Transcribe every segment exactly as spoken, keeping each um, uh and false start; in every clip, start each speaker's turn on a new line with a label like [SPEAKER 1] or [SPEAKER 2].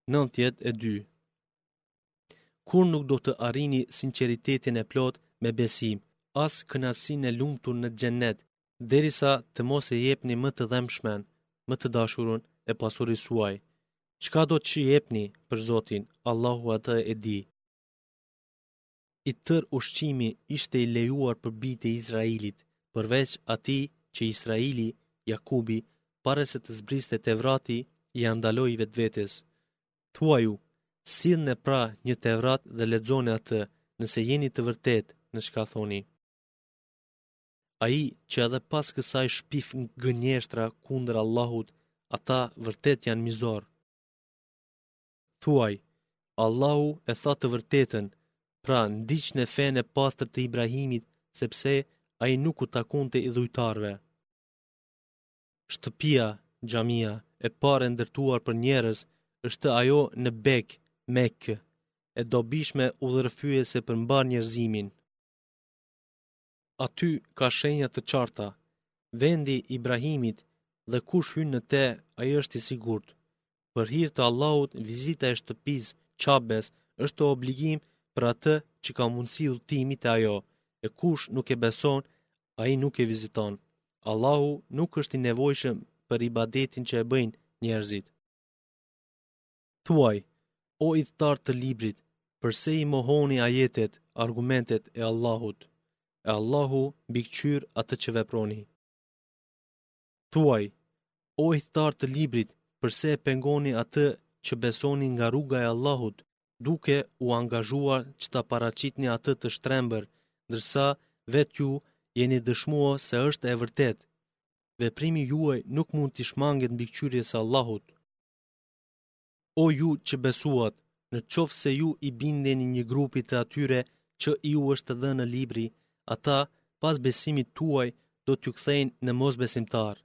[SPEAKER 1] nëntëdhjetë e dy. Kur nuk do të arrini sinqeritetin e plot me besim, as kënaqësinë e lumtur në xhennet, derisa të mos e jepni më të dhëmshmen, më të dashurën e pasurisë suaj. Çka do të jepni për Zotin, Allahu atë e di. I tër ushqimi ishte i lejuar për bijtë e Izraelit, përveç atij që Israili, Jakubi, para se të zbriste Tevrati, i andaloi vetvetes. Thuaju, sillni pra një Tevrat dhe lexoni atë, nëse jeni të vërtet në çka thoni. Ai që edhe pas kësaj shpif gënjeshtra kundër Allahut, ata vërtet janë mizor. Thuaj, Allahu e tha të vërtetën, pra ndiqni fenë e pastër të Ibrahimit, sepse ai nuk u takonte idhujtarve. Shtëpia, xhamia, e parë ndërtuar për njerëz, është ajo në Bek, Mekë, e dobishme udhërrëfyese për mbar njerëzimin. Aty ka shenja të qarta, vendi Ibrahimit, dhe kush hyn në te, ai është i sigurt. Për hir të Allahut, vizita e shtëpisë Qabes është obligim për atë që ka mundësi udhëtimi te ajo, e kush nuk e beson, ai nuk e viziton. Allahu nuk është i nevojshëm për ibadetin që e bëjnë njerëzit. Thuaj, o idhtar të librit, përse i mohoni ajetet, argumentet e Allahut, e Allahu mbikëqyr atë që veproni. Thuaj, o idhtar të librit, përse e pengoni atë që besoni nga rruga e Allahut, duke u angazhuar që ta paraqitni atë të shtrembër, ndërsa vetë ju jeni dëshmuar se është e vërtet. Veprimi juaj nuk mund t'i shmanget mbikëqyrjes së Allahut. O ju që besuat, në qoftë se ju i bindeni një grupi të atyre që i u është dhënë në libri, ata pas besimit tuaj do t'ju kthejnë në mosbesimtar.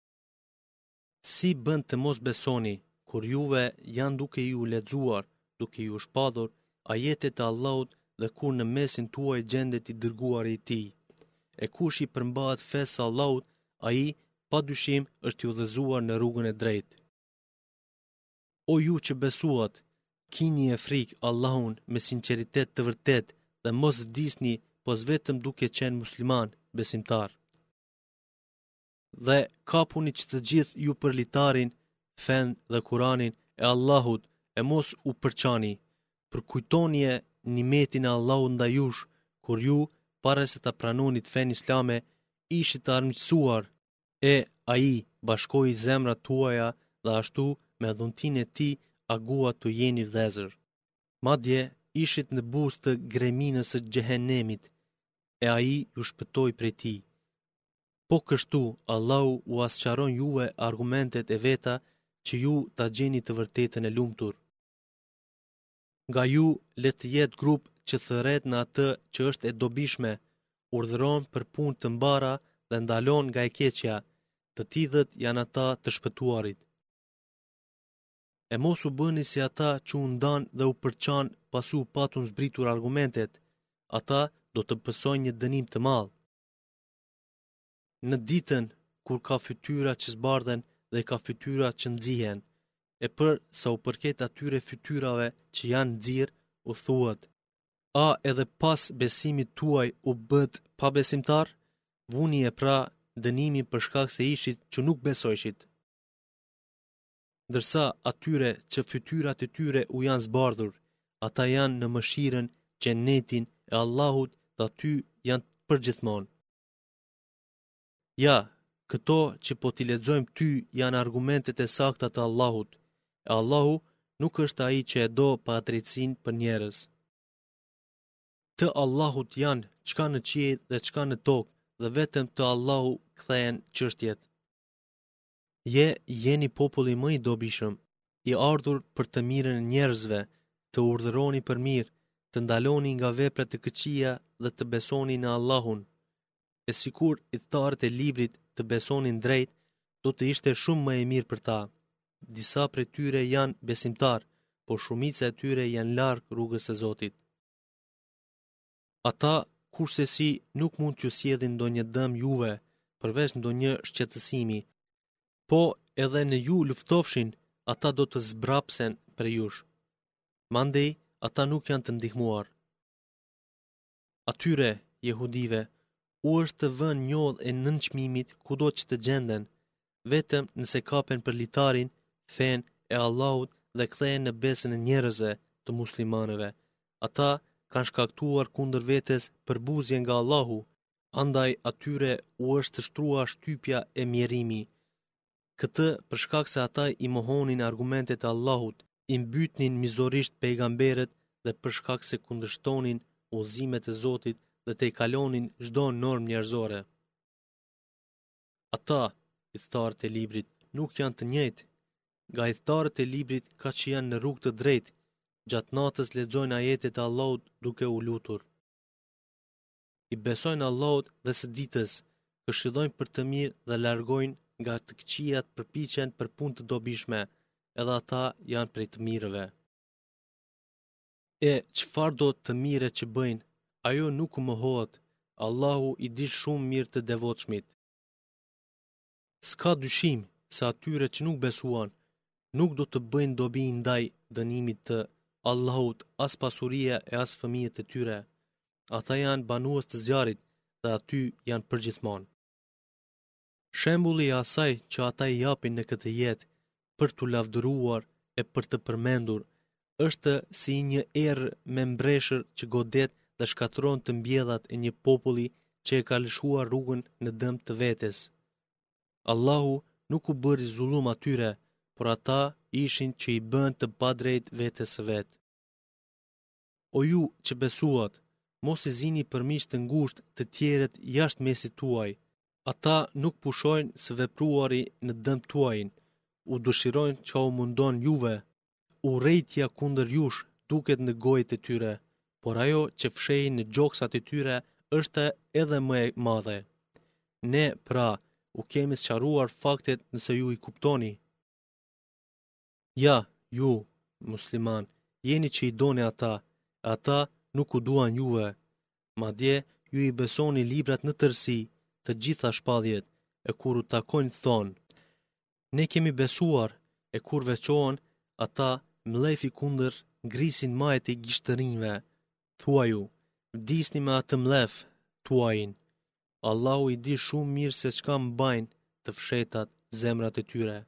[SPEAKER 1] Si bën të mos besoni, kur juve janë duke ju lexuar, duke ju shpadhur ajetet e Allahut dhe kur në mesin tuaj gjendet i dërguari i tij. E kush i përmbahet fesë së Allahut, ai pa dyshim është i udhëzuar në rrugën e drejtë. O ju që besuat, kini e frikë Allahun me sinqeritet të vërtet dhe mos vdisni pos vetëm duke qenë musliman, besimtar. Dhe kapuni që të gjithë ju për litarin, fen dhe Kuranin e Allahut e mos u përçani, përkujtonje nimetin e Allahut ndaj jush, kur ju, para se ta pranonit fen islame, ishit të armiqësuar, e ai bashkoi zemrat tuaja dhe ashtu me dhuntin e tij agua të jeni vëllezër. Madje ishit në buzë të greminës së xhehenemit, e ai ju shpëtoi prej tij. Po kështu Allahu u asqaron juve argumentet e veta që ju ta gjeni të vërtetën e lumtur. Nga ju le të jetë grup që thërret në atë që është e dobishme, urdhëron për punë të mbara dhe ndalon nga e keqja, të tillët janë ata të shpëtuarit. E mos u bëni si ata që u ndan dhe u përçan pasi u patun zbritur argumentet, ata do të pësojnë një dënim të madh. Në ditën kur ka fytyra që zbardhen dhe ka fytyra që nxihen, e për sa u përket atyre fytyrave që janë nxirr, u thuat: a edhe pas besimit tuaj u bët pa besimtar? Vuni e pra dënimi për shkak se ishit që nuk besojshit. Ndërsa atyre që fytyrat e tyre u janë zbardhur, ata janë në mëshirën, xhenetin e Allahut dhe aty janë përgjithmonë. Ja, këto që po t'i lexojmë ty janë argumentet e sakta të Allahut, e Allahu nuk është ai që e do pa drejtësinë për njerëz. Të Allahut janë çka në qiell dhe çka në tokë, dhe vetëm të Allahu kthehen çështjet. Je jeni populli më i dobishëm, i ardhur për të mirën e njerëzve, të urdhëroni për mirë, të ndaloni nga veprat e këqija dhe të besoni në Allahun. E sikur idhtarët e librit të besonin drejt, do të ishte shumë më e mirë për ta. Disa prej tyre janë besimtar, por shumica e tyre janë larg rrugës së Zotit. Ata kurse si nuk mund t'ju sjellin ndonjë dëm juve, përveç ndonjë shqetësimi, po edhe në ju luftofshin, ata do të zbrapsen për jush. Mandej, ata nuk janë të ndihmuar. Atyre, jehudive, u është të vënë njodh e nënçmimit kudo që të gjenden, vetëm nëse kapen për litarin, fen e Allahut dhe kthehen në besën e njerëzve të muslimanëve. Ata kanë shkaktuar kundër vetes përbuzje nga Allahu, andaj atyre u është shtruar shtypja e mjerimi. Këtë për shkak se ata i mohonin argumentet e Allahut, i mbytnin mizorisht pejgamberet dhe për shkak se kundërshtonin udhëzimet e Zotit dhe te i kalonin çdo normë njerëzore. Ata, hidhtarët e librit, nuk janë të njëjtë. Nga hidhtarët e librit ka që janë në rrugë të drejtë, gjatë natës lexojnë ajetet e Allahut duke u lutur. I besojnë Allahut dhe së ditës, këshillojnë për të mirë dhe largojnë nga të këqijat, përpiqen për punë të dobishme, edhe ata janë prej të mirëve. E çfarë do të mire që bëjnë, ajo nuk u mohohet, Allahu i di shumë mirë të devotshmit. S'ka dyshim se atyre që nuk besuan, nuk do të bëjnë dobi ndaj dënimit të Allahut, as pasuria e as fëmijët e tyre. Ata janë banues të zjarit dhe aty janë përgjithmonë. Shembulli i asaj që ata i japin në këtë jetë për t'u lavdëruar e për të përmendur, është si një erë me mbreshër që godet dhe shkatron të mbjellat e një populli që e ka lëshuar rrugën në dëm të vetes. Allahu nuk u bëri zullum atyre, por ata ishin që i bën të padrejt vetes së vet. O ju që besuat, mos i zini për miq të ngushtë të tjerët jashtë mesit tuaj. Ata nuk pushojnë së vepruari në dëm tuajin, u dëshirojnë që u mundon juve, urrejtja kundër jush duket në gojët e tyre, por ajo që fshehin në gjoksat e tyre është edhe më e madhe. Ne, pra, u kemi sqaruar faktet nëse ju i kuptoni. Ja, ju, musliman, jeni që i doni ata, ata nuk u duan juve. Madje ju i besoni librat në tërësi, të gjitha shpalljet, e kur u takojnë thonë, ne kemi besuar, e kur veçohen, ata mlefi kundër ngrisin majet e gishtërinjve. Thua ju, vdisni me atë mlef, tuajin. Allahu i di shumë mirë se çka mbajnë të fshetat zemrat e tyre.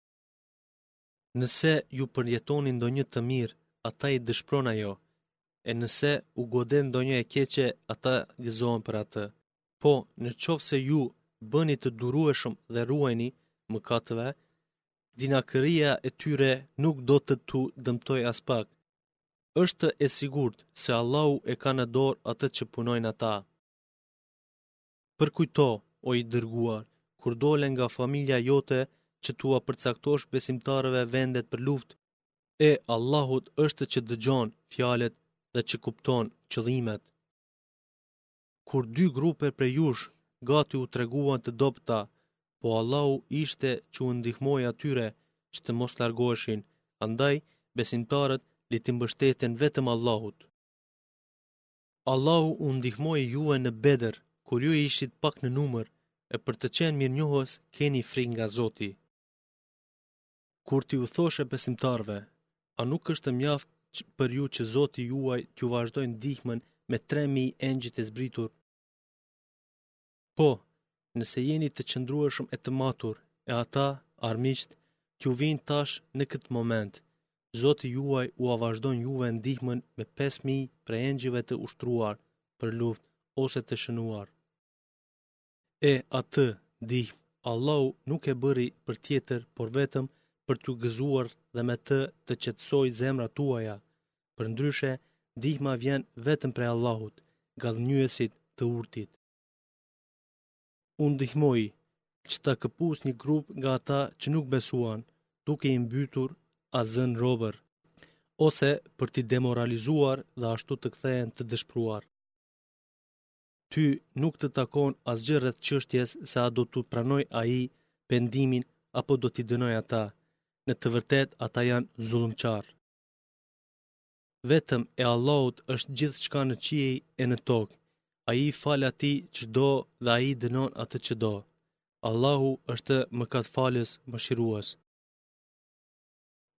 [SPEAKER 1] Nëse ju përjetoni ndonjë të mirë, ata i dëshpron ajo, e nëse u goden ndonjë e keqe, ata gëzohen për atë. Po, në qoftë se ju bëni të durueshëm dhe ruajni mëkateve, dinakëria e tyre nuk do të tu dëmtoj as pak. Është e sigurt se Allahu e ka në dorë atë që punojnë ata. Përkujto, o i dërguar, kur dole nga familja jote që tua përcaktosh besimtarëve vendet për luftë, e Allahut është që dëgjon fjalët dhe që kupton qëllimet. Kur dy grupe për jush gati u treguan të dobta, po Allahu ishte që u ndihmoi atyre që të mos largoheshin, andaj besimtarët le të mbështeten vetëm Allahut. Allahu u ndihmoi juve në Bedër, kur ju ishit pak në numër, e për të qenë mirënjohës keni frikë nga Zoti. Kur ti u thoshe besimtarve, a nuk është mjaft për ju që Zoti juaj t'ju vazhdojë ndihmën me tre mijë engjëj të zbritur? Po, nëse jeni të qëndrueshëm e të matur, e ata, armiqt, t'ju vinë tash në këtë moment, Zoti juaj u vazhdon juve ndihmën me pesë mijë prej engjëjve të ushtruar për luftë ose të shënuar. E atë ndihmë, Allahu nuk e bëri për tjetër, por vetëm për t'ju gëzuar dhe me të të qetësoj zemrat tuaja. Përndryshe, ndihma vjen vetëm prej Allahut, gallënjyesit të urtit. U ndihmoi që ta këpus një grup nga ata që nuk besuan, duke i mbytur azën robër, ose për t'i demoralizuar dhe ashtu të kthehen të dëshpruar. Ty nuk të takon asgjë rreth çështjes se a do t'u pranoj ai pendimin apo do t'i dënoj ata. Në të vërtet ata janë zullumqar. Vetëm e Allahut është gjithçka në qiej e në tokë. Ai fal atij çdo dhe ai dënon atë që do. Allahu është mëkatfalës, mëshirues.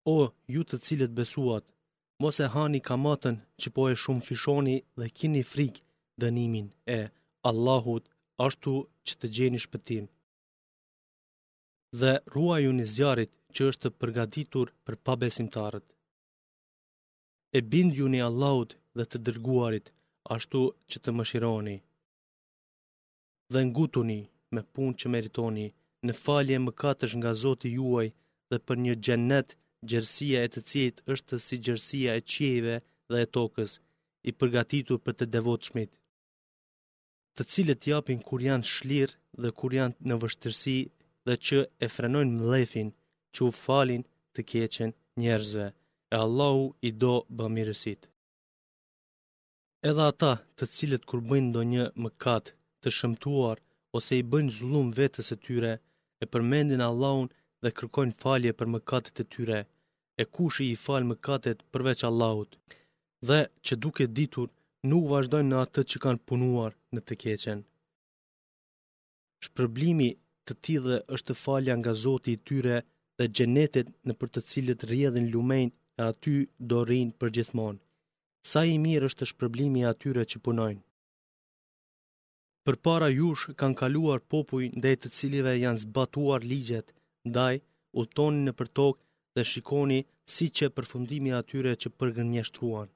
[SPEAKER 1] O, ju të cilët besuat, mos e hani kamatën që po e shumë fishoni dhe kini frikë dënimin e Allahut, ashtu që të gjeni shpëtim. Dhe ruajuni zjarit që është përgatitur për pabesimtarët. E bindjuni Allahut dhe të dërguarit, ashtu që të mëshironi. Dhe ngutuni me punë që meritoni, në falje mëkatësh nga Zoti juaj dhe për një xhennet, gjerësia e të cilit është si gjerësia e qiejve dhe e tokës, i përgatitur për të devotshmit, të cilët japin kur janë shlirë dhe kur janë në vështirësi dhe që e frenojnë mlefin që u falin të keqen njerëzve, e Allahu i do bamirësit. Edhe ata të cilët kur bëjnë ndonjë mëkat të shëmtuar ose i bëjnë zullum vetës e tyre, e përmendin Allahun dhe kërkojnë falje për mëkatet e tyre, e kush i fal mëkatet përveç Allahut, dhe që duke ditur nuk vazhdojnë në atë që kanë punuar në të keqen. Shpërblimi të tillë është falja nga Zoti i tyre dhe xhenetet në për të cilët rrjedhin lumenj e aty do rrinë përgjithmonë. Sa i mirë është shpërblimi i atyre që punojnë. Përpara jush kanë kaluar popuj ndaj të cilive janë zbatuar ligjet, ndaj udhtoni nëpër tokë dhe shikoni si që përfundimi i atyre që përgënjeshtruan.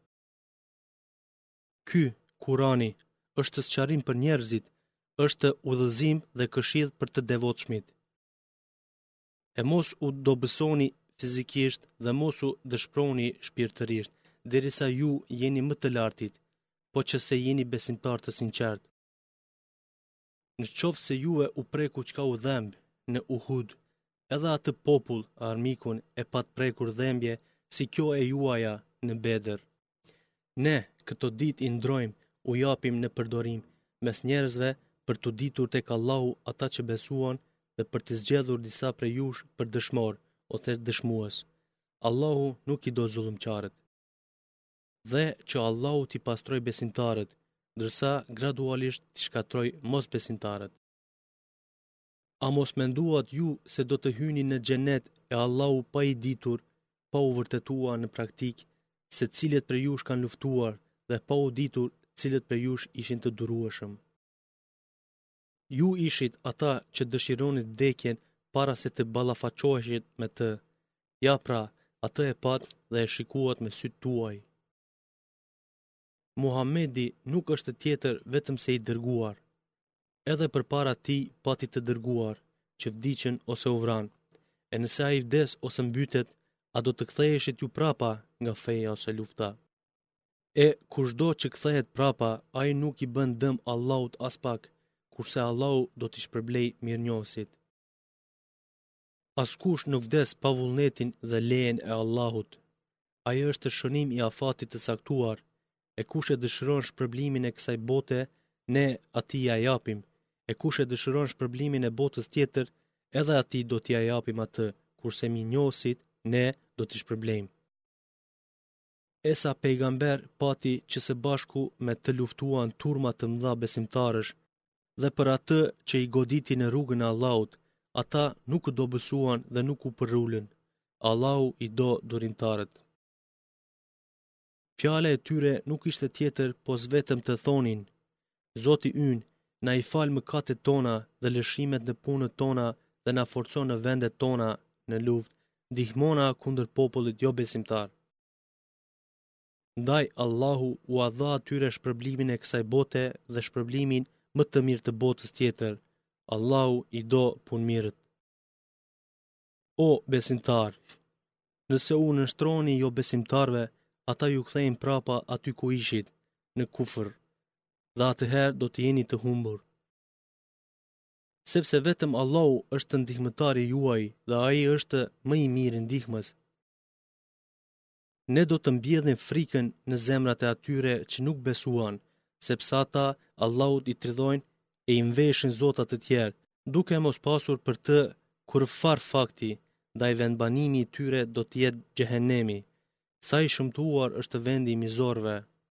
[SPEAKER 1] Ky Kurani është sqarim për njerëzit, është udhëzim dhe këshill për të devotshmit. E mos u dobësoni fizikisht dhe mos u dëshproni shpirtërisht, derisa ju jeni më të lartit, po që se jeni besimtar të sinqert. Në qoftë se juve u preku çka u dhemb në Uhud, edhe atë popull armikun e pat prekur dhembje si kjo e juaja në Bedër. Ne këto ditë i ndrojmë, u japim në përdorim mes njerëzve për të ditur tek Allahu ata që besuan dhe për të zgjedhur disa prej jush për dëshmor, ose dëshmues. Allahu nuk i do zullumqtarët. Dhe që Allahu t'i pastroj besimtarët, ndërsa gradualisht t'i shkatroj mos besimtarët. A mos menduat ju se do të hyni në xhenet e Allahu pa i ditur, pa u vërtetuar në praktik se cilët prej jush kanë luftuar dhe pa u ditur cilët prej jush ishin të durueshëm. Ju ishit ata që dëshironit vdekjen para se të ballafaqoheshit me të. Ja pra, atë e pat dhe e shikuat me sytë tuaj. Muhamedi nuk është tjetër vetëm se i dërguar. Edhe përpara tij pati të dërguar, që vdiqën ose u vran. E nëse ai vdes ose mbytet, a do të ktheheshit ju prapa nga feja ose lufta? E kushdo që kthehet prapa, ai nuk i bën dëm Allahut as pak, kurse Allahu do t'i shpërblej mirënjohësit. Askush nuk vdes pa vullnetin dhe lejen e Allahut. Ai është shënim i afatit të caktuar, e kush e dëshiron shpërblimin e kësaj bote, ne atij ja japim, e kush e dëshiron shpërblimin e botës tjetër, edhe atij do t'i ja japim atë, kurse mirënjohësit ne do t'i shpërblejmë. Esa pejgamber pati që së bashku me të luftuan turma të mëdha besimtarësh, dhe për atë që i goditi në rrugën e Allahut, ata nuk u dobësuan dhe nuk u përrullën. Allahu i do durimtarët. Fjala e tyre nuk ishte tjetër pos vetëm të thonin: Zoti ynë, na i fal mëkatet tona dhe lëshimet në punët tona dhe na forcon në vendet tona në luftë, ndihmona kundër popullit jo besimtar. Ndaj Allahu u dha atyre shpërblimin e kësaj bote dhe shpërblimin më të mirë të botës tjetër. Allahu i do punëmirët. O besimtar, nëse u nështroni jo besimtarve, ata ju kthejnë prapa aty ku ishit, në kufër, dhe atëherë do të jeni të humbur. Sepse vetëm Allahu është ndihmëtari juaj dhe ai është më i miri ndihmës. Ne do të mbjedhim frikën në zemrat e atyre që nuk besuan, sepse ata Allahut i tridhojnë e i mveshin zotat të tjerë, duke mos pasur për të kurfar fakti, ndaj vendbanimi i tyre do të jetë xhehenemi. Sa i shëmtuar është vendi i mizorëve.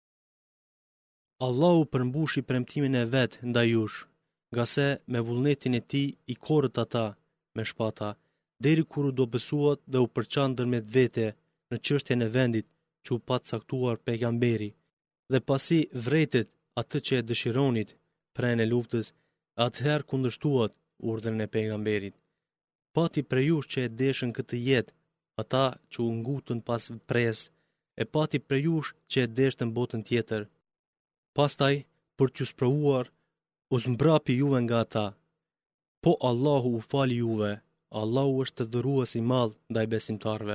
[SPEAKER 1] Allahu përmbushi premtimin e vet ndaj jush, nga se me vullnetin e tij i korrët ata me shpata, deri kur u do besuat dhe u përçan ndërmjet vete në çështjen e vendit që u pat caktuar pejgamberi, dhe pasi vretet atë që e dëshironit pranë e luftës, atëherë kundërshtuat urdhrin e pejgamberit. Pati prej jush që e deshën këtë jetë, ata që u ngutën pas pres, e pati prej jush që e deshtën botën tjetër. Pastaj, për t'ju sprovuar, u zmbrapi juve nga ata. Po Allahu u fali juve, Allahu është të dhërues i madh ndaj besimtarve.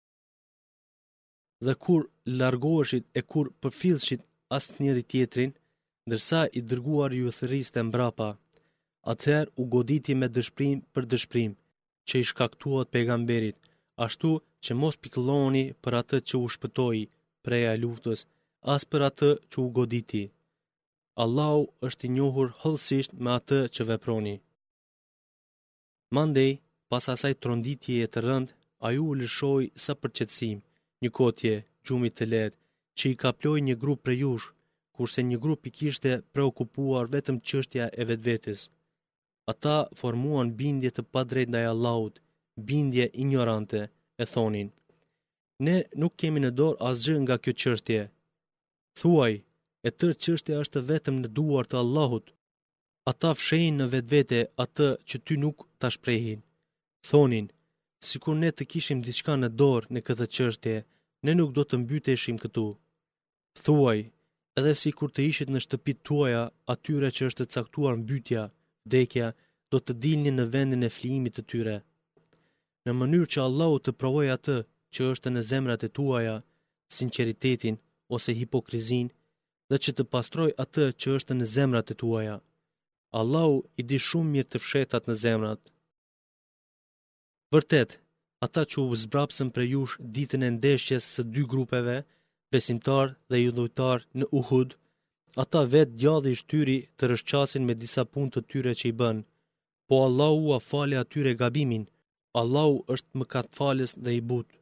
[SPEAKER 1] Dhe kur largoheshit e kur përfillshit asnjëri tjetrin, ndërsa i dërguar ju thërriste mbrapa, atëherë u goditi me dëshpërim për dëshpërim, që i shkaktuat pejgamberit, ashtu që mos pikëlloni për atë që u shpëtoi preja e luftës, as për atë që u goditi. Allahu është i njohur hollësisht me atë që veproni. Mandej, pas asaj tronditjeje të rënd, ai u lëshoi sa për qetësim, një kotje, gjumi të lehtë, që i kaploi një grup prej jush, kurse një grup i kishte preokupuar vetëm çështja e vetvetes. Ata formuan bindje të padrejtë ndaj Allahut, bindje ignorante, e thonin: ne nuk kemi në dorë asgjë nga kjo çështje. Thuaj, e tërë çështja është vetëm në duar të Allahut. Ata fshehin në vetvete atë që ty nuk ta shprehin. Thonin: sikur ne të kishim diçka në dorë në këtë çështje, ne nuk do të mbyteshim këtu. Thuaj, edhe sikur të ishit në shtëpitë tuaja, atyre që është caktuar mbytja, vdekja, do të dilni në vendin e flijimit të tyre. Në mënyrë që Allahu të provojë atë që është në zemrat e tuaja, sinqeritetin ose hipokrizin, dhe që të pastroj atë që është në zemrat e tuaja. Allahu i di shumë mirë të fshetat në zemrat. Vërtet, ata që u zbrapsën për jush ditën e ndeshjes së dy grupeve, besimtar dhe judhujtar në Uhud, ata vetë djalli i shtyri të rëshqasin me disa punë të tyre që i bën, po Allahu a fali atyre gabimin. Allahu është mëkatfalës dhe i butë.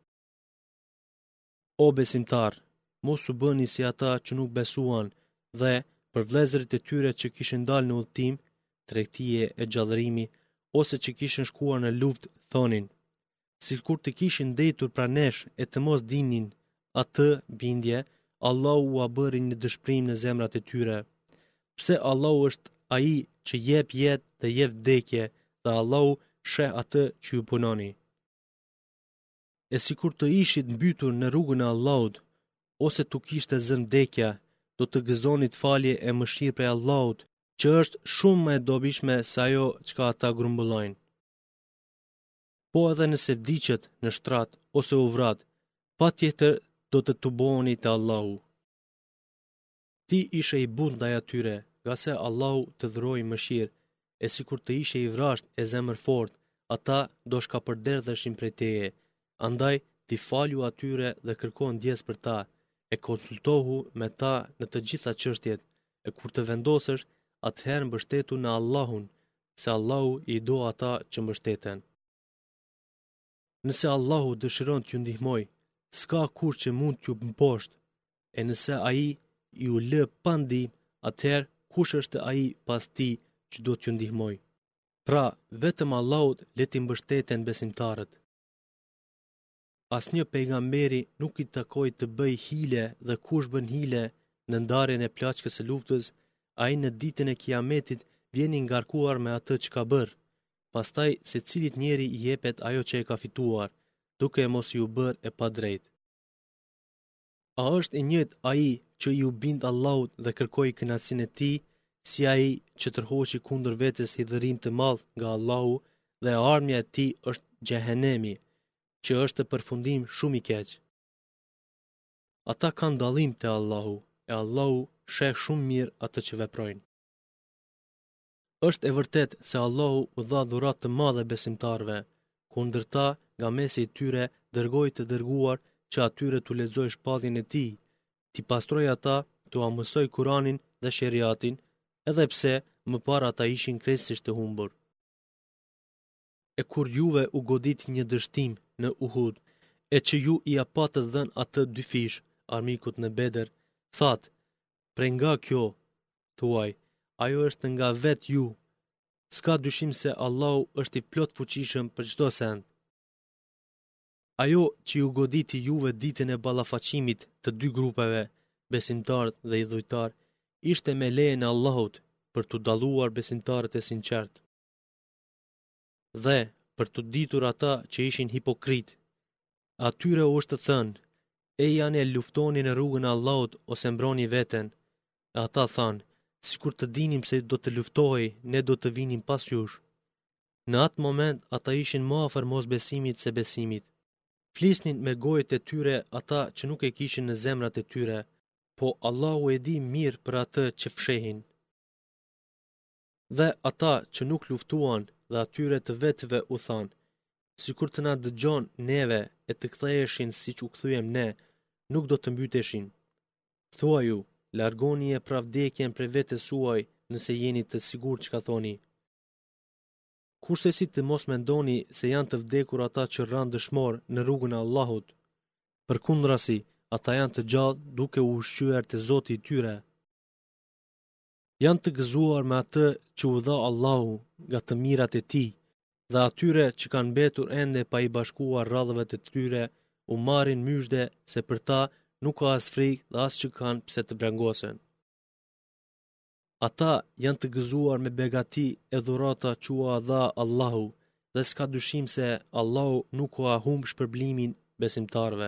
[SPEAKER 1] O besimtar, mos u bëni si ata që nuk besuan dhe për vëllezërit e tyre që kishin dalë në udhtim, tregtie e gjallërimi, ose që kishin shkuar në luftë, thonin: sikur të kishin ndetur pranë nesh e të mos dinin atë bindje, Allahu u bëri një dëshpërim në zemrat e tyre. Pse Allahu është ai që jep jetë dhe jep vdekje, dhe Allahu sheh atë që ju punoni. E sikur të ishit mbytur në rrugën e Allahut, ose tu kishte zënë vdekja, do të gëzonit falje e mëshirë prej Allahut, që është shumë më e dobishme se ajo çka ata grumbullojnë. Po edhe nëse vdiqet në shtrat ose u vrat, patjetër do të tuboheni te Allahu. Ti ishe i butë ndaj atyre, nga se Allahu të dhuroi mëshirë, e sikur të ishe i vrasht e zemër fort, ata do shka përderdheshin prej teje. Andaj ti falju atyre dhe kërko ndjes për ta, e konsultohu me ta në të gjitha çështjet, e kur të vendosesh, atëherë mbështetu në Allahun, se Allahu i do ata që mbështeten. Nëse Allahu dëshiron t'ju ndihmoj, s'ka kur që mund t'ju mposht, e nëse ai ju lë pa ndihmë, atëherë kush është ai pas ti që do t'ju ndihmoj? Pra, vetëm Allahut le t'i mbështeten besimtarët. Asnjë pejgamberi nuk i takoi të bëj hile, dhe kush bën hile në ndarjen e plaçkës së luftës, ai në ditën e Kiametit vjen i ngarkuar me atë që ka bërë. Pastaj secilit njeri i jepet ajo që e ka fituar, duke e mos iu bërë e padrejtë. A është i njëjtë ai që iu bind Allahut dhe kërkoi kënaqësinë e tij, si ai që tërhoqi kundër vetes hidhërim të madh nga Allahu, dhe armja e tij është xhehenemi, që është përfundim shumë i keq. Ata kanë dallim te Allahu, e Allahu sheh shumë mirë atë që veprojnë. Është e vërtet se Allahu u dha dhuratë të madhe besimtarve, kundërta nga mesi i tyre dërgoi të dërguar që atyre t'u lexoj shpalljen e tij, t'i pastroj ata, t'u mësoj Kur'anin dhe Sheriatin, edhe pse më parë ata ishin krejtësisht të humbur. E kur juve u godit një dështim në Uhud, e që ju i apatë dhën atë dy fish, armikut në Bedër, thatë: prej nga kjo, thuaj, ajo është nga vetë ju. S'ka dyshim se Allahu është i plot fuqishëm për çdo send. Ajo që ju goditi juve ditën e ballafaqimit të dy grupeve, besimtar dhe idhujtar, ishte me lejen e Allahut për të dalluar besimtarët e sinqert. Dhe për të ditur ata që ishin hipokrit, atyre u është thënë, e janë e luftoni në rrugën e Allahut ose mbroni veten. E ata thanë, sikur të dinim se do të luftohej, ne do të vinim pas jush. Në atë moment ata ishin më afër mosbesimit se besimit. Flisnin me gojët e tyre ata që nuk e kishin në zemrat e tyre, po Allahu e di mirë për atë që fshehin. Dhe ata që nuk luftuan dhe atyre të vetëve u thanë, sikur të na dëgjon neve e të ktheheshin siç u kthyem ne, nuk do të mbyteshin. Thua ju, largoni e pra vdekjen prej vetes suaj nëse jeni të sigurt çka thoni. Kurse si të mos mendoni se janë të vdekur ata që rranë dëshmor në rrugën e Allahut, përkundrazi, ata janë të gjallë duke u ushqyer te Zoti i tyre. Janë të gëzuar me atë që u dha Allahu nga të mirat e tij, dhe atyre që kanë mbetur ende pa i bashkuar radhëve të tyre, u marrin myshde se për ta nuk ka as frikë dhe as që kanë pse të brangosen. Ata janë të gëzuar me begati e dhurata që u dha Allahu, dhe s'ka dyshim se Allahu nuk u humb shpërblimin besimtarve,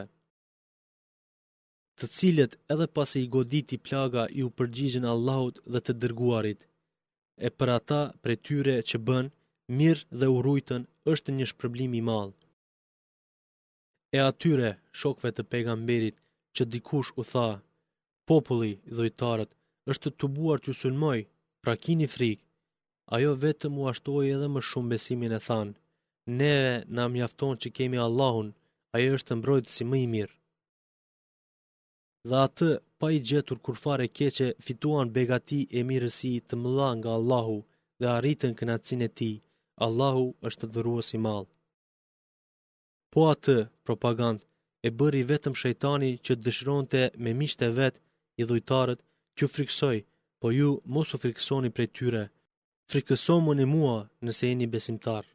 [SPEAKER 1] të cilët edhe pasi i goditi plaga i u përgjigjen Allahut dhe të dërguarit. E për ata prej tyre që bën mirë dhe u rujtën është një shpërblim i madh. E atyre shokëve të pejgamberit që dikush u tha, populli i dhujtarët është të tubuar t'ju sulmoj, pra kini frikë. Ajo vetëm u ashtoi edhe më shumë besimin e thanë, neve na mjafton që kemi Allahun, ai është mbrojtësi më i mirë. Dhe atë pa i gjetur kur fare keqe fituan begati e mirësi të mëdha nga Allahu dhe arritën kënaqësinë e tij. Allahu është dhurues i madh. Po atë propagandë e bëri vetëm shejtani që dëshironte me miqtë e vet i dhujtarët t'ju friksoj, po ju mos u friksoni prej tyre. Frikësomuni mua nëse jeni besimtar.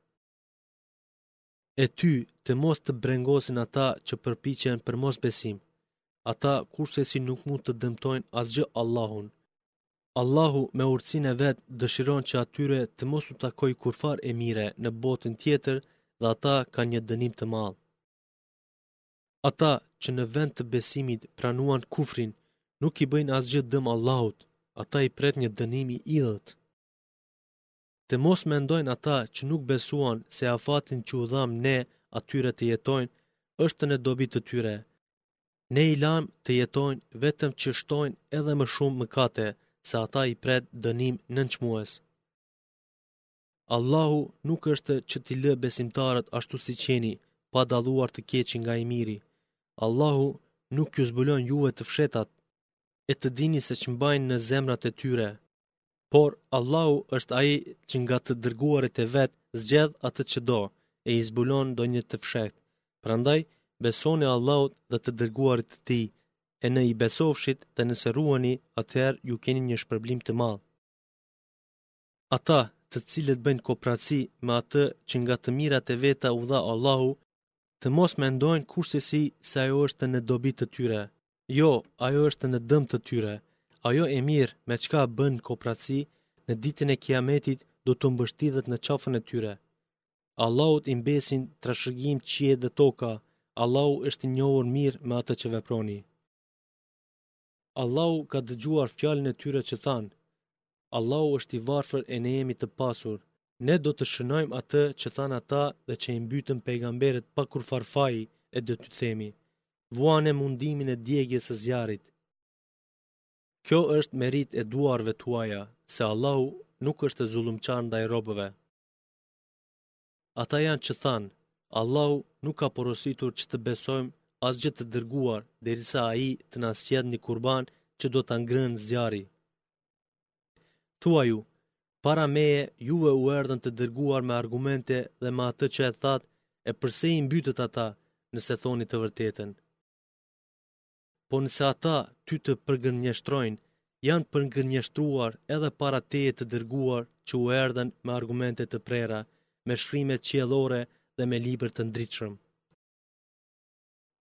[SPEAKER 1] E ty të mos të brengosin ata që përpiqen për mos besim. Ata kurse si nuk mund të dëmtojnë asgjë Allahun. Allahu me urtësinë e vet dëshiron që atyre të mos u takoj kurfar e mire në botën tjetër dhe ata kanë një dënim të madh. Ata që në vend të besimit pranuan kufrin, nuk i bëjnë asgjë dëm Allahut, ata i pret një dënim i idhët. Të mos mendojnë ata që nuk besuan se afatin që u dham ne atyre të jetojnë është në dobi të tyre. Ne i lam të jetojnë vetëm që shtojnë edhe më shumë mëkate, se ata i pret dënim nënçmues. Allahu nuk është që t'i lë besimtarët ashtu si qeni, pa dalluar të keqin nga i miri. Allahu nuk ju zbulon juve të fshetat, e të dini se ç'mbajnë në zemrat e tyre. Por Allahu është ai që nga të dërguarit e vet zgjedh atë që do, e i zbulon ndonjë të fshehtë. Prandaj besoni Allahut dhe të dërguarit të tij, e në i besofshit dhe nëse ruani, atëherë ju keni një shpërblim të madh. Ata të cilët bëjnë kooperaci me atë që nga të mirat e veta u dha Allahu, të mos mendojnë kurse si se ajo është në dobi të tyre. Jo, ajo është në dëm të tyre. Ajo e mirë me çka bën kooperaci, në ditën e Kiametit do të mbështidhet në qafën e tyre. Allahut i mbesin trashëgim qiejt dhe toka. Allahu është i njohur mirë me atë që veproni. Allahu ka dëgjuar fjalën e tyre që thanë, Allahu është i varfër e ne jemi të pasur. Ne do të shënojmë atë që thanë ata dhe që i mbytën pejgamberët pa kur farfaji, e do t'ju themi, vuane mundimin e djegjes së zjarit. Kjo është merit e duarve tuaja, se Allahu nuk është zullumçar ndaj robëve. Ata janë që thanë, Allahu nuk ka porositur që të besojmë asgjë të dërguar, derisa ai të na sjellë një kurban që do ta ngrënë zjarri. Thua ju, para meje juve u erdhën të dërguar me argumente dhe me atë që e thatë, e përse i mbytët ata nëse thoni të vërtetën. Po nëse ata ty të përgënjeshtrojnë, janë përgënjeshtruar edhe para teje të dërguar që u erdhën me argumente të prera, me shkrimet qiellore dhe me libër të ndritshëm.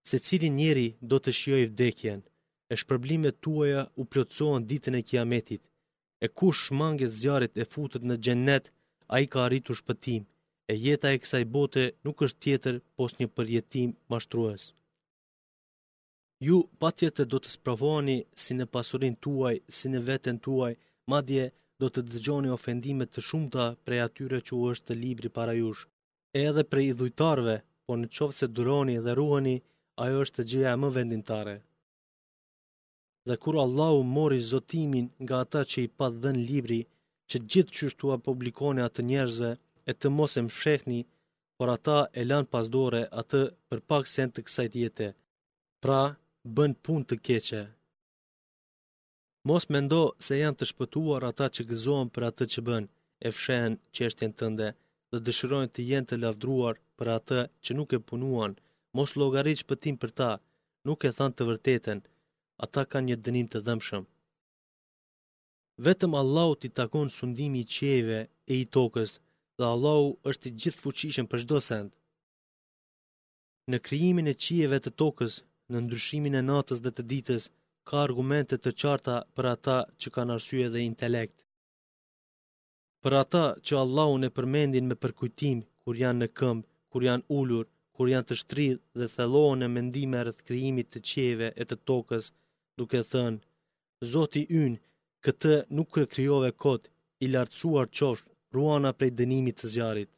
[SPEAKER 1] Secili njeri do të shijojë vdekjen, e shpërblimet tuaja u plotësohen ditën e Kiametit. E kush shmanget zjarrit e futet në xhennet, ai ka arritur shpëtim, e jeta e kësaj bote nuk është tjetër pos një përjetim mashtrues. Ju patjetër do të sprovoheni si në pasurinë tuaj, si në veten tuaj, madje do të dëgjoni ofendime të shumta prej atyre që u është të libri para jush, edhe prej idhujtarëve, por në qoftë se duroni dhe ruheni, ajo është gjëja më vendimtare. Dhe kur Allahu mori zotimin nga ata që i pat dhënë libri, që gjithë qysh tua publikoni atë njerëzve, e të mos e mshehni, por ata e lanë pas dore atë për pak sen të kësaj jete. Pra, bën punë të keqe. Mos mendo se janë të shpëtuar ata që gëzohen për atë që bën, e fshehen çështjen tënde dhe dëshirojnë të jenë të lavdruar për atë që nuk e punuan. Mos llogarit shpëtim për ta, nuk e thanë të vërtetën, ata kanë një dënim të dëmshëm. Vetëm Allahut i takon sundimi i qiejve e i tokës, dhe Allahu është i gjithfuqishëm për çdo send. Në krijimin e qiejve të tokës, në ndryshimin e natës dhe të ditës, ka argumente të qarta për ata që kanë arsye dhe intelekt. Për ata që Allahun e përmendin me përkujtim kur janë në këmbë, kur janë ulur, kur janë të shtridhë dhe thellohen në mendime rreth krijimit të qiejve e të tokës, duke thënë: Zoti ynë, këtë nuk e krijove kot, i lartësuar qofsh, ruana prej dënimit të zjarrit.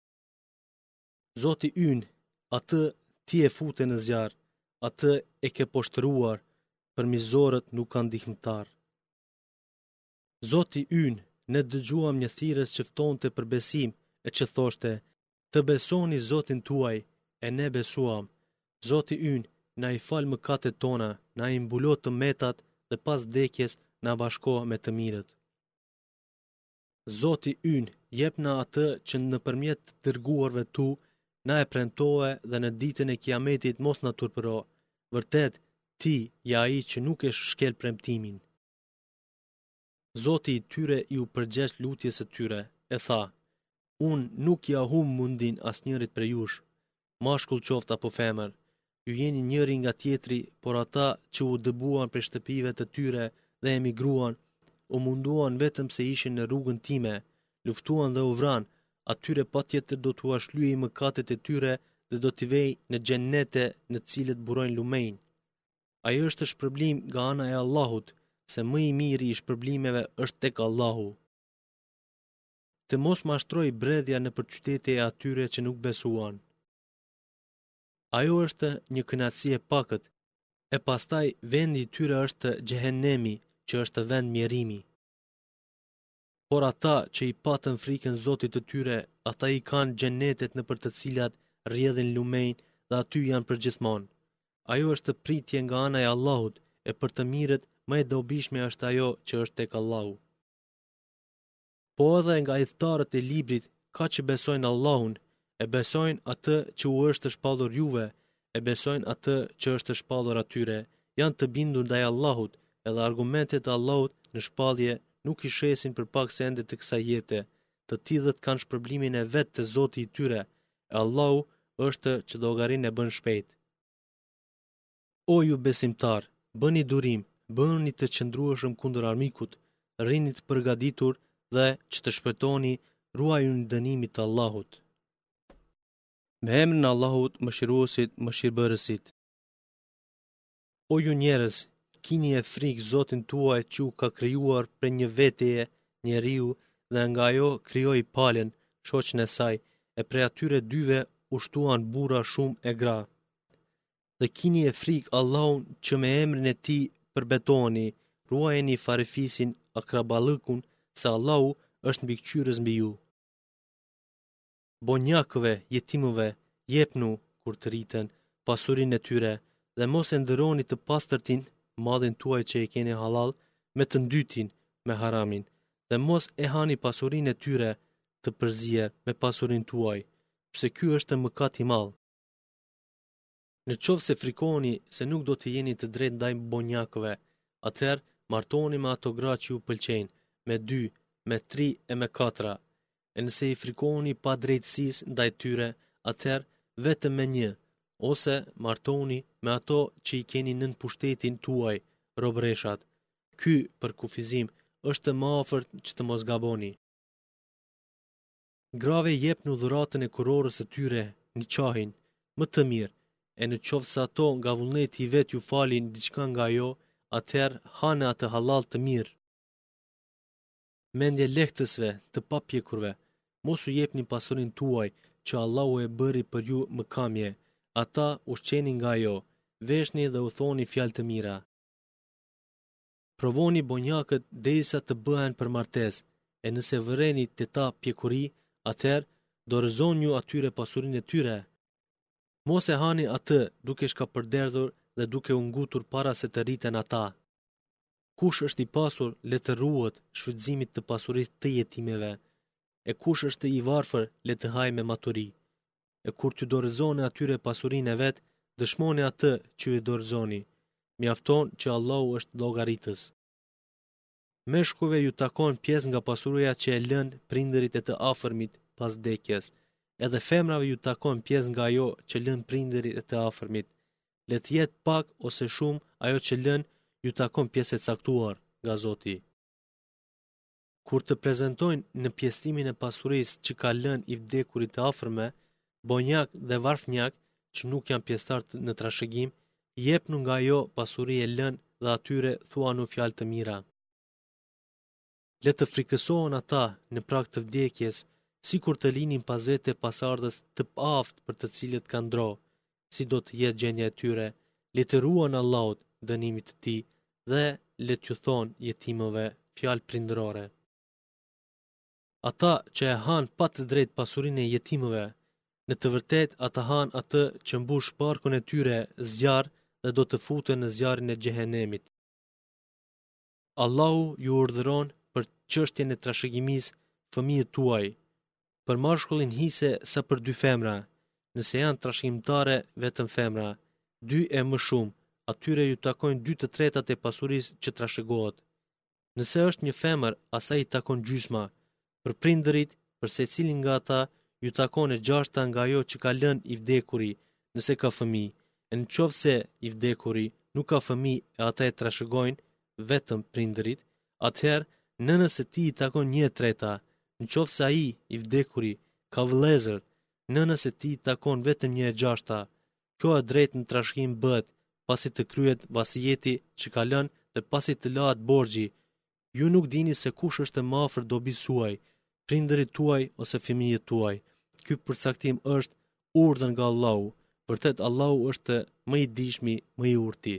[SPEAKER 1] Zoti ynë, atë ti e fute në zjarr, atë e ke poshtëruar, për mizorët nuk kanë ndihmëtar. Zoti ynë, ne dëgjuam një thirrës që ftonte për besim e që thoshte: Të besoni Zotin tuaj, e ne besuam. Zoti ynë, na i fal mëkatet tona, na i mbulo të metat dhe pas vdekjes na bashko me të mirët. Zoti ynë, jep na atë që nëpërmjet të dërguarve tu na e premtove dhe në ditën e Kiametit mos na turpëro. Vërtet, ti ja ai që nuk e shkel premtimin. Zoti i tyre i u përgjigj lutjes së tyre, e tha: Unë nuk ja hum mundin asnjërit prej jush, mashkull qoftë apo femër. Ju jeni njëri nga tjetri, por ata që u dëbuan për shtëpive të tyre dhe emigruan, u munduan vetëm se ishin në rrugën time, luftuan dhe u vran, atyre patjetër do t'u ashlyej mëkatet e tyre dhe do t'i vej në xhennete në cilët burojnë lumejn. Ai është shpërblim nga ana e Allahut, se më i miri i shpërblimeve është tek Allahu. Të mos mashtroj bredhja në për qytete e atyre që nuk besuan. Ajo është një kënaqësi e pakët, e pastaj vendi i tyre është Xhehenemi, që është vend mjerimi. Por ata që i patën frikën Zotit të tyre, ata i kanë xhennetet në për të cilat rrjedhin lumejn dhe aty janë përgjithmonë. Ajo është pritje nga ana e Allahut, e për të mirët më e dobishme është ajo që është tek Allahu. Po edhe nga idhtarët e librit ka që besojnë Allahun, e besojnë atë që u është shpallur juve, e besojnë atë që është shpallur atyre, janë të bindur ndaj Allahut, edhe argumentet e Allahut në shpallje nuk i shesin për pak sende të kësaj jete, të tillët kanë shpërblimin e vetë të Zotit i tyre, e Allahu është që llogarinë e bën shpejt. O ju besimtar, bëni durim, bëni të qëndrueshëm kundër armikut, rrini të përgatitur dhe që të shpëtoni, ruajuni dënimit të Allahut. Me emrin e Allahut, Mëshiruesit, Mëshirbërësit. O ju njerëz, kini e frikë Zotin tuaj që u ka krijuar për një vetëje, njeriu, dhe nga ajo krijoi palën, shoqën e saj, e prej atyre dyve u shtuan burra shumë e gra. Dhe kini e frikë Allahun që me emrin e tij përbetoheni, ruajeni farifisin, akraballëkun, se Allahu është mbikëqyrës mbi ju. Bonjakëve, jetimëve, jepnu kur të rriten pasurinë e tyre dhe mos e ndëroni të pastërtin, mallin tuaj që e keni halal, me të ndytin, me haramin, dhe mos e hani pasurinë e tyre të përzier me pasurinë tuaj, pse ky është mëkat i madh. Në qovë se frikoni se nuk do të jeni të drejtë ndaj bonjakëve, atëherë martoni me ato gra që ju pëlqejnë, me dy, me tri e me katra. E nëse i frikoni pa drejtësisë ndaj tyre, atëherë vetëm me një, ose martoni me ato që i keni nën pushtetin tuaj, robreshat. Ky, për kufizim, është më afërt që të mos gaboni. Grave jepnu dhuratën e kurorës së tyre, niqahin, më të mirë, e në qoftë se ato nga vullneti i vet ju falin diçka nga ajo, atëherë hanë atë halal të mirë. Mendje lehtësve, të papjekurve, mos u jepni pasurinë tuaj që Allahu e bëri për ju mëkamje, ata ushqeni nga ajo, veshni dhe u thoni fjalë të mira. Provoni bonjakët derisa të bëhen për martesë, e nëse vëreni të ta pjekuri, atëherë dorëzoni ju atyre pasurinë e tyre. Mos e hani atë duke shkapërderdhur dhe duke u ngutur para se të rriten ata. Kush është i pasur, le të ruhet shfrytëzimit të pasurisë të jetimeve, e kush është i varfër, le të hajë me maturi. E kur t'ju dorëzoni atyre pasurinë e vet, dëshmoni atë që ju dorëzoni. Mjafton që Allahu është llogaritës. Meshkujve ju takon pjesë nga pasuria që e lën prindërit e të afërmit pas vdekjes, edhe femrave ju takon pjesë nga ajo që lën prindërit e të afërmit. Le të jetë pak ose shumë, ajo që lën ju takon pjesë e caktuar nga Zoti. Kur të prezantojnë në pjesëtimin e pasurisë që ka lënë i vdekurit të afërme, bonjak dhe varfnjak që nuk janë pjesëtar në trashëgim, jepnu nga ajo pasuri e lënë dhe atyre thuanu fjalë të mira. Le të frikësohen ata në prag të vdekjes, sikur të linin pas vete pasardhës të paaft për të cilët kanë dro, si do të jetë gjendja e tyre, le të ruan Allahut dënimit të tij dhe le t'ju thonë jetimëve fjalë prindërore. Ata që e han pa të drejtë pasurinë e jetimëve, në të vërtetë ata han atë që mbush barkun e tyre zjarr dhe do të futen në zjarrin e xhehenemit. Allahu ju urdhëron për çështjen e trashëgimisë fëmijët tuaj, për mashkullin hise sa për dy femra, nëse janë trashëgimtare vetëm femra, dy e më shumë, atyre ju takojnë dy të tretat e pasurisë që trashëgohet. Nëse është një femër, asaj i takon gjysma. Për prindërit, për secilin nga ata, ju takon e gjashta nga ajo që ka lënë i vdekuri, nëse ka fëmijë. E në qoftë se i vdekuri nuk ka fëmijë e ata e trashëgojnë vetëm prindërit, atëherë nënës së tij i takon një e treta. Në qoftë se ai i vdekuri ka vëllezër, nënës së tij i takon vetëm një e gjashta. Kjo e drejtë në trashëgim bëhet pasi të kryhet vasijeti që ka lënë dhe pasi të lahet borxhi. Ju nuk dini se kush është më afër dobisë suaj, prindërit tuaj ose fëmijët tuaj. Ky përcaktim është urdhër nga Allahu. Vërtet Allahu është më i dijshmi, më i urti.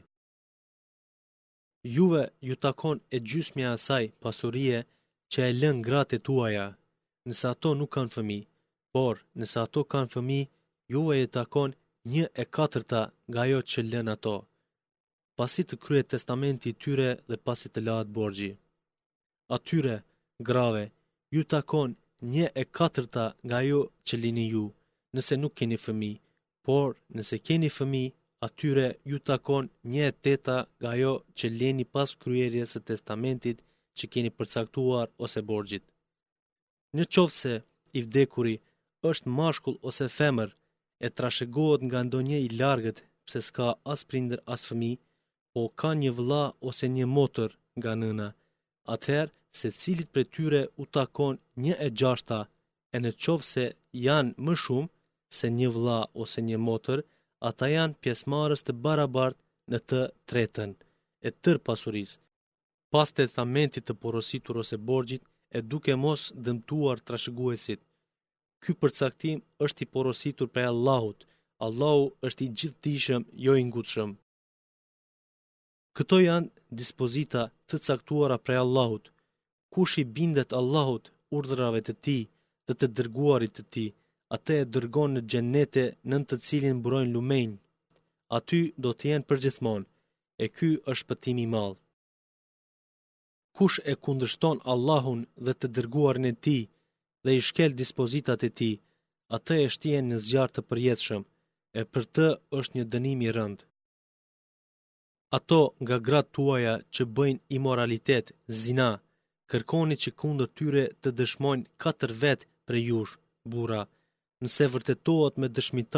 [SPEAKER 1] Juve ju takon e gjysmja e asaj pasurie që e lën gratë tuaja, nëse ato nuk kanë fëmijë, por nëse ato kanë fëmijë, juve ju takon një e katërta nga ajo që lën ato, pasi të kryhet testamenti i tyre dhe pasi të lahet borxhi. Atyre, grave, ju takon një e katërta nga ajo që lini ju, nëse nuk keni fëmijë, por nëse keni fëmijë, atyre ju takon një e teta nga ajo që leni pas kryerjes së testamentit që keni përcaktuar ose borxhit. Në qoftë se i vdekuri është mashkull ose femër, e trashëgohet nga ndonjë i largët pse s'ka as prindër as fëmijë, o ka një vëlla ose një motër nga nëna, atëherë secilit prej tyre u takon një e gjashta, e në qoftë se janë më shumë se një vëlla ose një motër, ata janë pjesëmarrës të barabartë në të tretën e tërë pasurisë, pas testamentit të porositur ose borxhit, e duke mos dëmtuar trashëguesit. Ky përcaktim është i porositur prej Allahut. Allahu është i gjithdijshëm, jo i ngutshëm. Këto janë dispozita të caktuara prej Allahut. Kush i bindet Allahut, urdhrave të tij dhe të dërguarit të tij, atë e dërgon në xhenete nën të cilin mburojnë lumenj. Aty do të jenë përgjithmonë, e ky është shpëtimi i madh. Kush e kundërshton Allahun dhe të dërguarin e tij dhe i shkel dispozitat e tij, atë e shtjen në zjarr të përjetshëm, e për të është një dënim i rënd. Ato nga gratë tuaja që bëjnë imoralitet, zina, kërkoni që kundër tyre të dëshmojnë katër vet prej jush, burra. Nëse vërtetohet me dëshmitar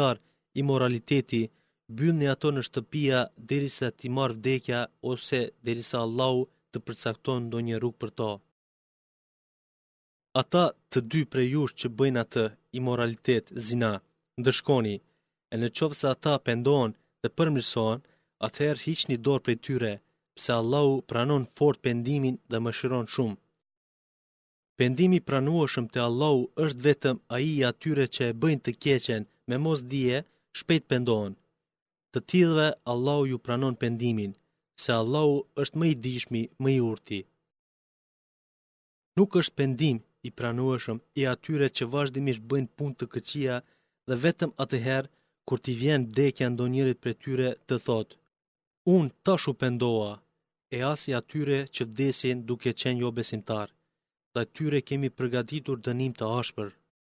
[SPEAKER 1] imoraliteti, byllni ato në shtëpia derisa t'i marrë vdekja ose derisa Allahu të përcakton ndonjë rrugë për to. Ata të dy prej jush që bëjnë atë imoralitet, zina, ndëshkoni, e në qoftë se ata pendohen dhe përmirësohen, atëherë hiqni dorë prej tyre, pse Allahu pranon fort pendimin dhe mëshiron shumë. Pendimi i pranueshëm te Allahu është vetëm ai i atyre që e bëjnë të keqen me mos dije, shpejt pendohen. Të tillëve Allahu ju pranon pendimin, se Allahu është më i dijshmi, më i urti. Nuk është pendim i pranueshëm i atyre që vazhdimisht bëjnë punë të këqija dhe vetëm atëherë kur t'i vjen vdekja ndonjërit prej tyre të thotë: Unë tash u pendoa, e as i atyre që vdesin duke qenë jo besimtar, dhe atyre kemi përgatitur dënim të ashpër.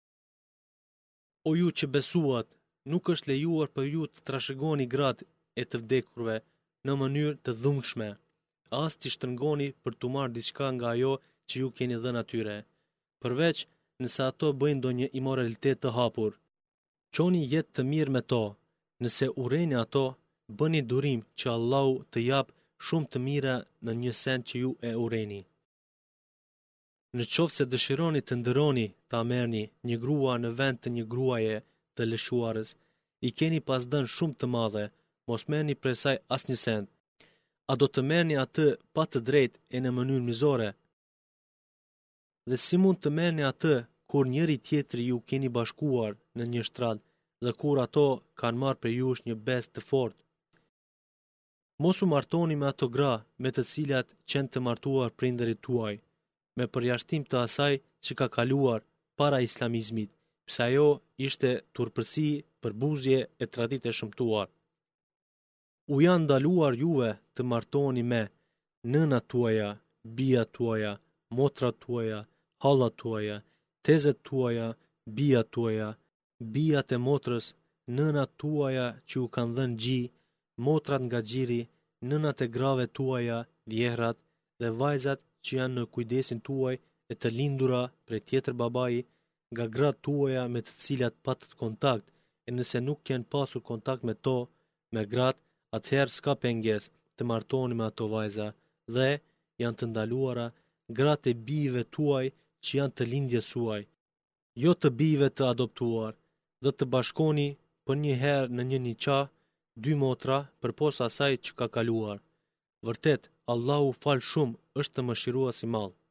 [SPEAKER 1] O ju që besuat, nuk është lejuar për ju të trashëgoni gratë e të vdekurve në mënyrë të dhunshme, as t'i shtrëngoni për t'u marrë diçka nga ajo që ju keni dhënë atyre, përveç nëse ato bëjnë ndonjë imoralitet të hapur. Çoni jetë të mirë me to, nëse urreni ato, bëni durim që Allahu të jap shumë të mira në një sen që ju e urreni. Në qoftë se dëshironi të ndëroni ta merrni një grua në vend të një gruaje të lëshuarës, i keni pasdën shumë të madhe, mos merrni prej saj asnjë send. A do të merrni atë pa të drejtë e në mënyrë mizore? Dhe si mund të merrni atë kur njëri tjetri ju keni bashkuar në një shtrat dhe kur ato kanë marrë për jush një bes të fortë? Mos u martoni me ato gra me të cilat qenë të martuar prindërit tuaj, me përjashtim të asaj që ka kaluar para islamizmit, pse ajo ishte turpërsi, përbuzje e traditë e shëmtuar. U janë ndaluar juve të martoni me nënat tuaja, bijat tuaja, motrat tuaja, hallat tuaja, tezet tuaja, bijat tuaja, bijat e motrës, nënat tuaja që u kanë dhënë gji, motrat nga gjiri, nënat e grave tuaja, vjehrat dhe vajzat që janë në kujdesin tuaj e të lindura prej tjetër babai, nga gratë tuaja me të cilat patët kontakt, e nëse nuk kanë pasur kontakt me to, me gratë, atëherë s'ka pengesë të martoni me ato vajza, dhe janë të ndaluara gratë e bijve tuaj që janë të lindjes suaj, jo të bijve të adoptuar, dhe të bashkoni për një herë në një niqah dy motra përposa asaj që ka kaluar. Vërtet, Allahu fal shumë është të mëshirues i madh.